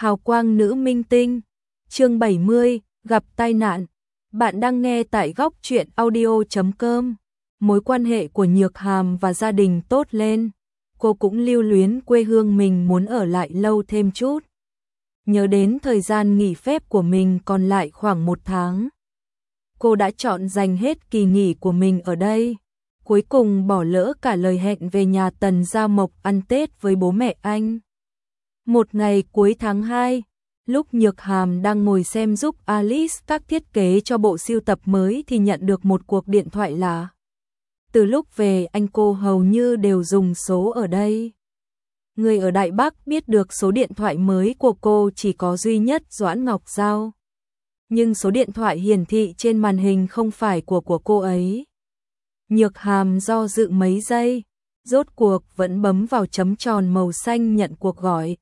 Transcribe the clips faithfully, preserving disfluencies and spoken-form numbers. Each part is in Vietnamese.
Hào quang nữ minh tinh, chương bảy mươi, gặp tai nạn. Bạn đang nghe tại góc truyện audio chấm com. Mối quan hệ của Nhược Hàm và gia đình tốt lên, cô cũng lưu luyến quê hương mình, muốn ở lại lâu thêm chút. Nhớ đến thời gian nghỉ phép của mình còn lại khoảng một tháng. Cô đã chọn dành hết kỳ nghỉ của mình ở đây. Cuối cùng bỏ lỡ cả lời hẹn về nhà Tần Gia Mộc ăn Tết với bố mẹ anh. Một ngày cuối tháng hai, lúc Nhược Hàm đang ngồi xem giúp Alice các thiết kế cho bộ sưu tập mới thì nhận được một cuộc điện thoại lạ. Từ lúc về anh cô hầu như đều dùng số ở đây. Người ở Đại Bắc biết được số điện thoại mới của cô chỉ có duy nhất Doãn Ngọc Giao. Nhưng số điện thoại hiển thị trên màn hình không phải của của cô ấy. Nhược Hàm do dự mấy giây, rốt cuộc vẫn bấm vào chấm tròn màu xanh nhận cuộc gọi.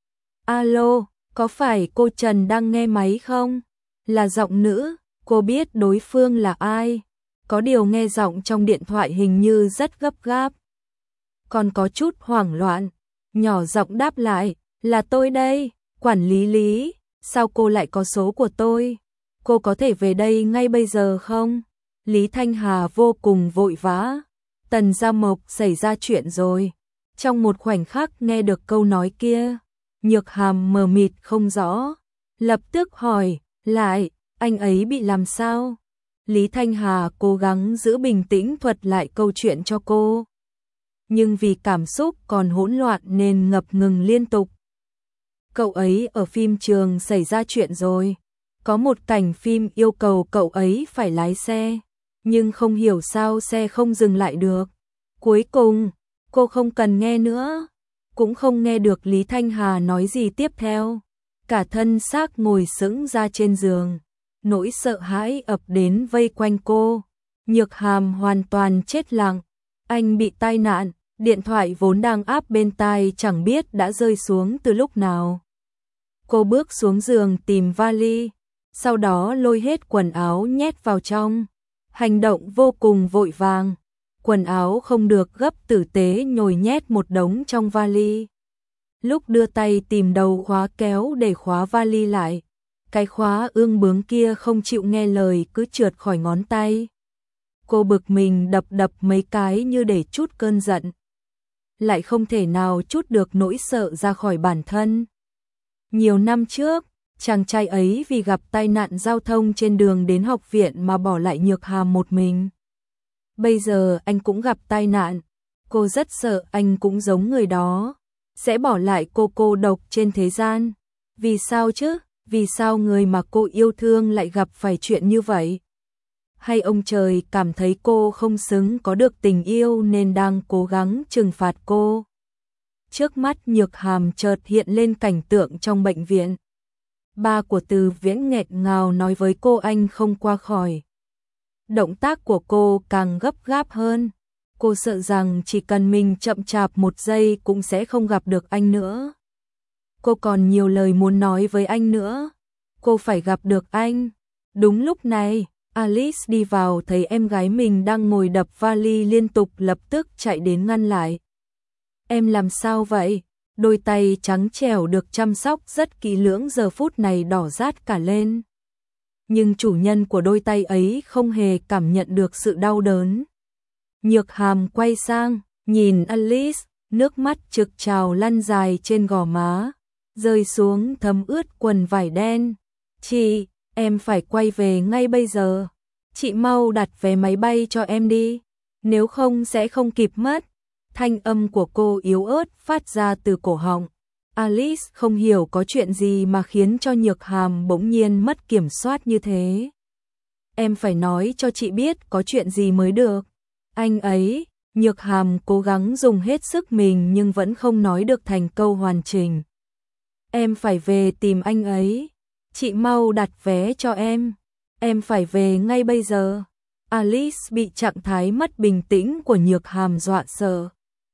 Alo, có phải cô Trần đang nghe máy không? Là giọng nữ, cô biết đối phương là ai. Có điều nghe giọng trong điện thoại hình như rất gấp gáp. Còn có chút hoảng loạn, nhỏ giọng đáp lại, là tôi đây, quản lý Lý, sao cô lại có số của tôi? Cô có thể về đây ngay bây giờ không? Lý Thanh Hà vô cùng vội vã. Tần Gia Mộc xảy ra chuyện rồi. Trong một khoảnh khắc nghe được câu nói kia, Nhược Hàm mờ mịt không rõ, lập tức hỏi, lại, anh ấy bị làm sao? Lý Thanh Hà cố gắng giữ bình tĩnh thuật lại câu chuyện cho cô. Nhưng vì cảm xúc còn hỗn loạn nên ngập ngừng liên tục. Cậu ấy ở phim trường xảy ra chuyện rồi. Có một cảnh phim yêu cầu cậu ấy phải lái xe, nhưng không hiểu sao xe không dừng lại được. Cuối cùng, cô không cần nghe nữa, cũng không nghe được Lý Thanh Hà nói gì tiếp theo. Cả thân xác ngồi sững ra trên giường, nỗi sợ hãi ập đến vây quanh cô. Nhược Hàm hoàn toàn chết lặng. Anh bị tai nạn, điện thoại vốn đang áp bên tai chẳng biết đã rơi xuống từ lúc nào. Cô bước xuống giường tìm vali, sau đó lôi hết quần áo nhét vào trong. Hành động vô cùng vội vàng, quần áo không được gấp tử tế nhồi nhét một đống trong vali. Lúc đưa tay tìm đầu khóa kéo để khóa vali lại, cái khóa ương bướng kia không chịu nghe lời cứ trượt khỏi ngón tay. Cô bực mình đập đập mấy cái như để trút cơn giận, lại không thể nào trút được nỗi sợ ra khỏi bản thân. Nhiều năm trước, chàng trai ấy vì gặp tai nạn giao thông trên đường đến học viện mà bỏ lại Nhược Hàm một mình. Bây giờ anh cũng gặp tai nạn, cô rất sợ anh cũng giống người đó, sẽ bỏ lại cô cô độc trên thế gian. Vì sao chứ? Vì sao người mà cô yêu thương lại gặp phải chuyện như vậy? Hay ông trời cảm thấy cô không xứng có được tình yêu nên đang cố gắng trừng phạt cô? Trước mắt Nhược Hàm chợt hiện lên cảnh tượng trong bệnh viện. Ba của Từ Viễn nghẹn ngào nói với cô anh không qua khỏi. Động tác của cô càng gấp gáp hơn. Cô sợ rằng chỉ cần mình chậm chạp một giây cũng sẽ không gặp được anh nữa. Cô còn nhiều lời muốn nói với anh nữa. Cô phải gặp được anh. Đúng lúc này, Alice đi vào thấy em gái mình đang ngồi đập vali liên tục, lập tức chạy đến ngăn lại. Em làm sao vậy? Đôi tay trắng trẻo được chăm sóc rất kỹ lưỡng giờ phút này đỏ rát cả lên. Nhưng chủ nhân của đôi tay ấy không hề cảm nhận được sự đau đớn. Nhược Hàm quay sang, nhìn Alice, nước mắt trực trào lăn dài trên gò má, rơi xuống thấm ướt quần vải đen. Chị, em phải quay về ngay bây giờ. Chị mau đặt vé máy bay cho em đi, nếu không sẽ không kịp mất. Thanh âm của cô yếu ớt phát ra từ cổ họng. Alice không hiểu có chuyện gì mà khiến cho Nhược Hàm bỗng nhiên mất kiểm soát như thế. Em phải nói cho chị biết có chuyện gì mới được. Anh ấy, Nhược Hàm cố gắng dùng hết sức mình nhưng vẫn không nói được thành câu hoàn chỉnh. Em phải về tìm anh ấy. Chị mau đặt vé cho em. Em phải về ngay bây giờ. Alice bị trạng thái mất bình tĩnh của Nhược Hàm dọa sợ.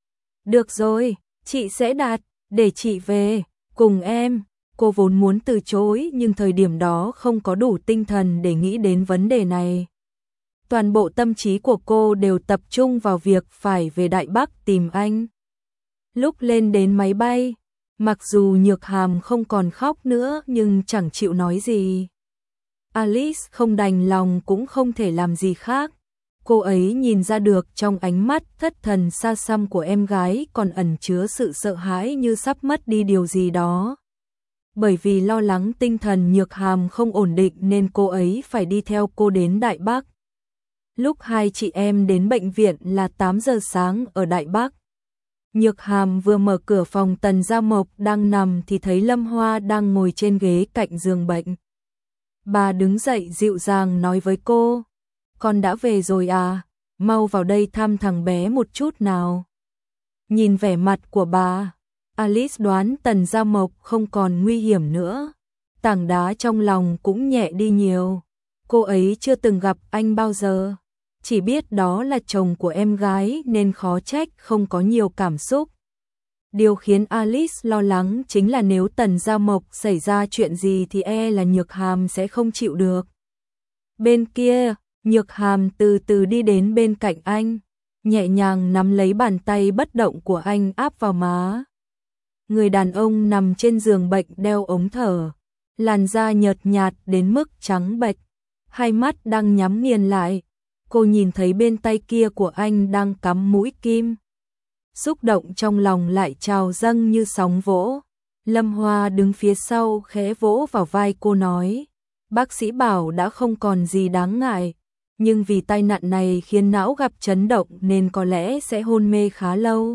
Được rồi, chị sẽ đặt, để chị về, cùng em. Cô vốn muốn từ chối nhưng thời điểm đó không có đủ tinh thần để nghĩ đến vấn đề này. Toàn bộ tâm trí của cô đều tập trung vào việc phải về Đại Bắc tìm anh. Lúc lên đến máy bay, Mặc dù Nhược Hàm không còn khóc nữa nhưng chẳng chịu nói gì. Alice không đành lòng cũng không thể làm gì khác. Cô ấy nhìn ra được trong ánh mắt thất thần xa xăm của em gái còn ẩn chứa sự sợ hãi như sắp mất đi điều gì đó. Bởi vì lo lắng tinh thần Nhược Hàm không ổn định nên cô ấy phải đi theo cô đến Đại Bắc. Lúc hai chị em đến bệnh viện là tám giờ sáng ở Đại Bắc. Nhược Hàm vừa mở cửa phòng Tần Gia Mộc đang nằm thì thấy Lâm Hoa đang ngồi trên ghế cạnh giường bệnh. Bà đứng dậy dịu dàng nói với cô, con đã về rồi à, mau vào đây thăm thằng bé một chút nào. Nhìn vẻ mặt của bà, Alice đoán Tần Gia Mộc không còn nguy hiểm nữa. Tảng đá trong lòng cũng nhẹ đi nhiều. Cô ấy chưa từng gặp anh bao giờ. Chỉ biết đó là chồng của em gái nên khó trách không có nhiều cảm xúc. Điều khiến Alice lo lắng chính là nếu Tần Gia Mộc xảy ra chuyện gì thì e là Nhược Hàm sẽ không chịu được. Bên kia, Nhược Hàm từ từ đi đến bên cạnh anh, nhẹ nhàng nắm lấy bàn tay bất động của anh áp vào má. Người đàn ông nằm trên giường bệnh đeo ống thở, làn da nhợt nhạt đến mức trắng bệch, hai mắt đang nhắm nghiền lại. Cô nhìn thấy bên tay kia của anh đang cắm mũi kim. Xúc động trong lòng lại trào dâng như sóng vỗ. Lâm Hoa đứng phía sau khẽ vỗ vào vai cô nói, bác sĩ bảo đã không còn gì đáng ngại, nhưng vì tai nạn này khiến não gặp chấn động nên có lẽ sẽ hôn mê khá lâu.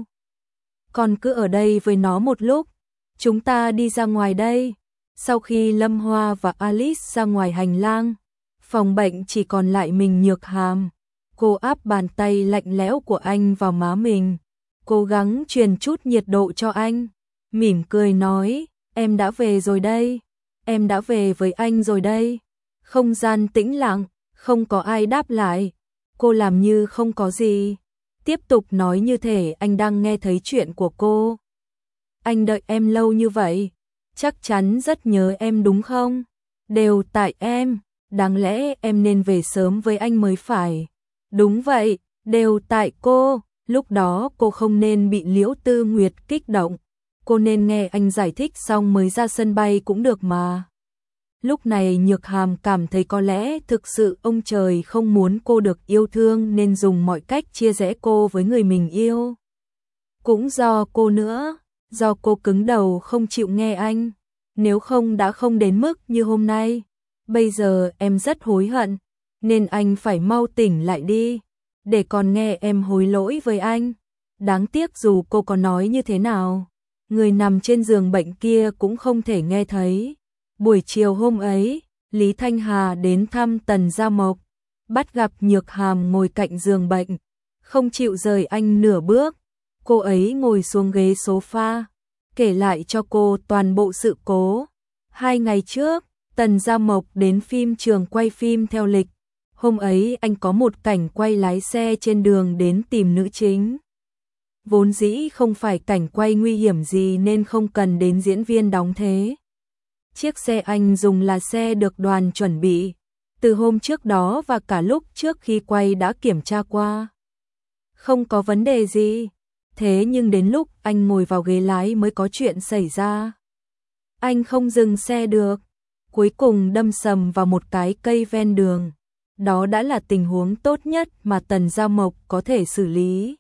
Con cứ ở đây với nó một lúc, chúng ta đi ra ngoài đây. Sau khi Lâm Hoa và Alice ra ngoài hành lang, phòng bệnh chỉ còn lại mình Nhược Hàm. Cô áp bàn tay lạnh lẽo của anh vào má mình, cố gắng truyền chút nhiệt độ cho anh, mỉm cười nói, em đã về rồi đây, em đã về với anh rồi đây. Không gian tĩnh lặng, không có ai đáp lại, cô làm như không có gì, tiếp tục nói như thể anh đang nghe thấy chuyện của cô. Anh đợi em lâu như vậy, chắc chắn rất nhớ em đúng không? Đều tại em, đáng lẽ em nên về sớm với anh mới phải. Đúng vậy, đều tại cô, lúc đó cô không nên bị Liễu Tư Nguyệt kích động, cô nên nghe anh giải thích xong mới ra sân bay cũng được mà. Lúc này Nhược Hàm cảm thấy có lẽ thực sự ông trời không muốn cô được yêu thương nên dùng mọi cách chia rẽ cô với người mình yêu. Cũng do cô nữa, do cô cứng đầu không chịu nghe anh, nếu không đã không đến mức như hôm nay. Bây giờ em rất hối hận, nên anh phải mau tỉnh lại đi, để còn nghe em hối lỗi với anh. Đáng tiếc dù cô có nói như thế nào, người nằm trên giường bệnh kia cũng không thể nghe thấy. Buổi chiều hôm ấy, Lý Thanh Hà đến thăm Tần Gia Mộc, bắt gặp Nhược Hàm ngồi cạnh giường bệnh, không chịu rời anh nửa bước. Cô ấy ngồi xuống ghế sofa, kể lại cho cô toàn bộ sự cố. Hai ngày trước, Tần Gia Mộc đến phim trường quay phim theo lịch. Hôm ấy anh có một cảnh quay lái xe trên đường đến tìm nữ chính. Vốn dĩ không phải cảnh quay nguy hiểm gì nên không cần đến diễn viên đóng thế. Chiếc xe anh dùng là xe được đoàn chuẩn bị. Từ hôm trước đó và cả lúc trước khi quay đã kiểm tra qua. Không có vấn đề gì. Thế nhưng đến lúc anh ngồi vào ghế lái mới có chuyện xảy ra. Anh không dừng xe được. Cuối cùng đâm sầm vào một cái cây ven đường. Đó đã là tình huống tốt nhất mà Tần Gia Mộc có thể xử lý.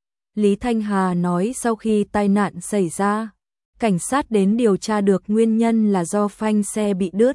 Lý Thanh Hà nói sau khi tai nạn xảy ra, cảnh sát đến điều tra được nguyên nhân là do phanh xe bị đứt.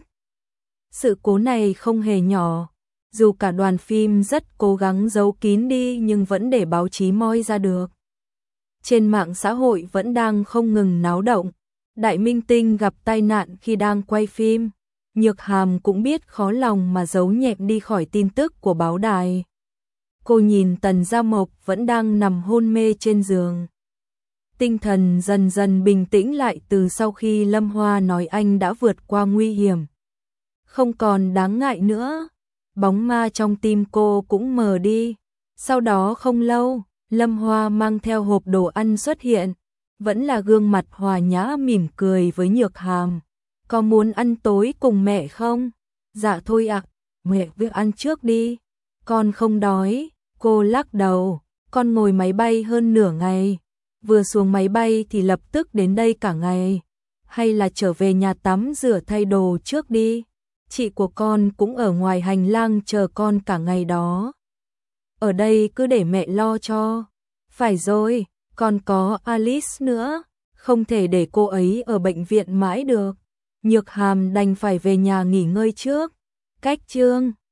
Sự cố này không hề nhỏ, dù cả đoàn phim rất cố gắng giấu kín đi nhưng vẫn để báo chí moi ra được. Trên mạng xã hội vẫn đang không ngừng náo động, đại minh tinh gặp tai nạn khi đang quay phim. Nhược Hàm cũng biết khó lòng mà giấu nhẹm đi khỏi tin tức của báo đài. Cô nhìn Tần Gia Mộc vẫn đang nằm hôn mê trên giường. Tinh thần dần dần bình tĩnh lại từ sau khi Lâm Hoa nói anh đã vượt qua nguy hiểm. Không còn đáng ngại nữa. Bóng ma trong tim cô cũng mờ đi. Sau đó không lâu, Lâm Hoa mang theo hộp đồ ăn xuất hiện. Vẫn là gương mặt hòa nhã mỉm cười với Nhược Hàm. Có muốn ăn tối cùng mẹ không? Dạ thôi ạ, mẹ việc ăn trước đi. Con không đói. Cô lắc đầu, con ngồi máy bay hơn nửa ngày. vừa xuống máy bay thì lập tức đến đây cả ngày, hay là trở về nhà tắm rửa thay đồ trước đi. Chị của con cũng ở ngoài hành lang chờ con cả ngày đó. Ở đây cứ để mẹ lo cho. Phải rồi, còn có Alice nữa, không thể để cô ấy ở bệnh viện mãi được. Nhược Hàm đành phải về nhà nghỉ ngơi trước. Cách chương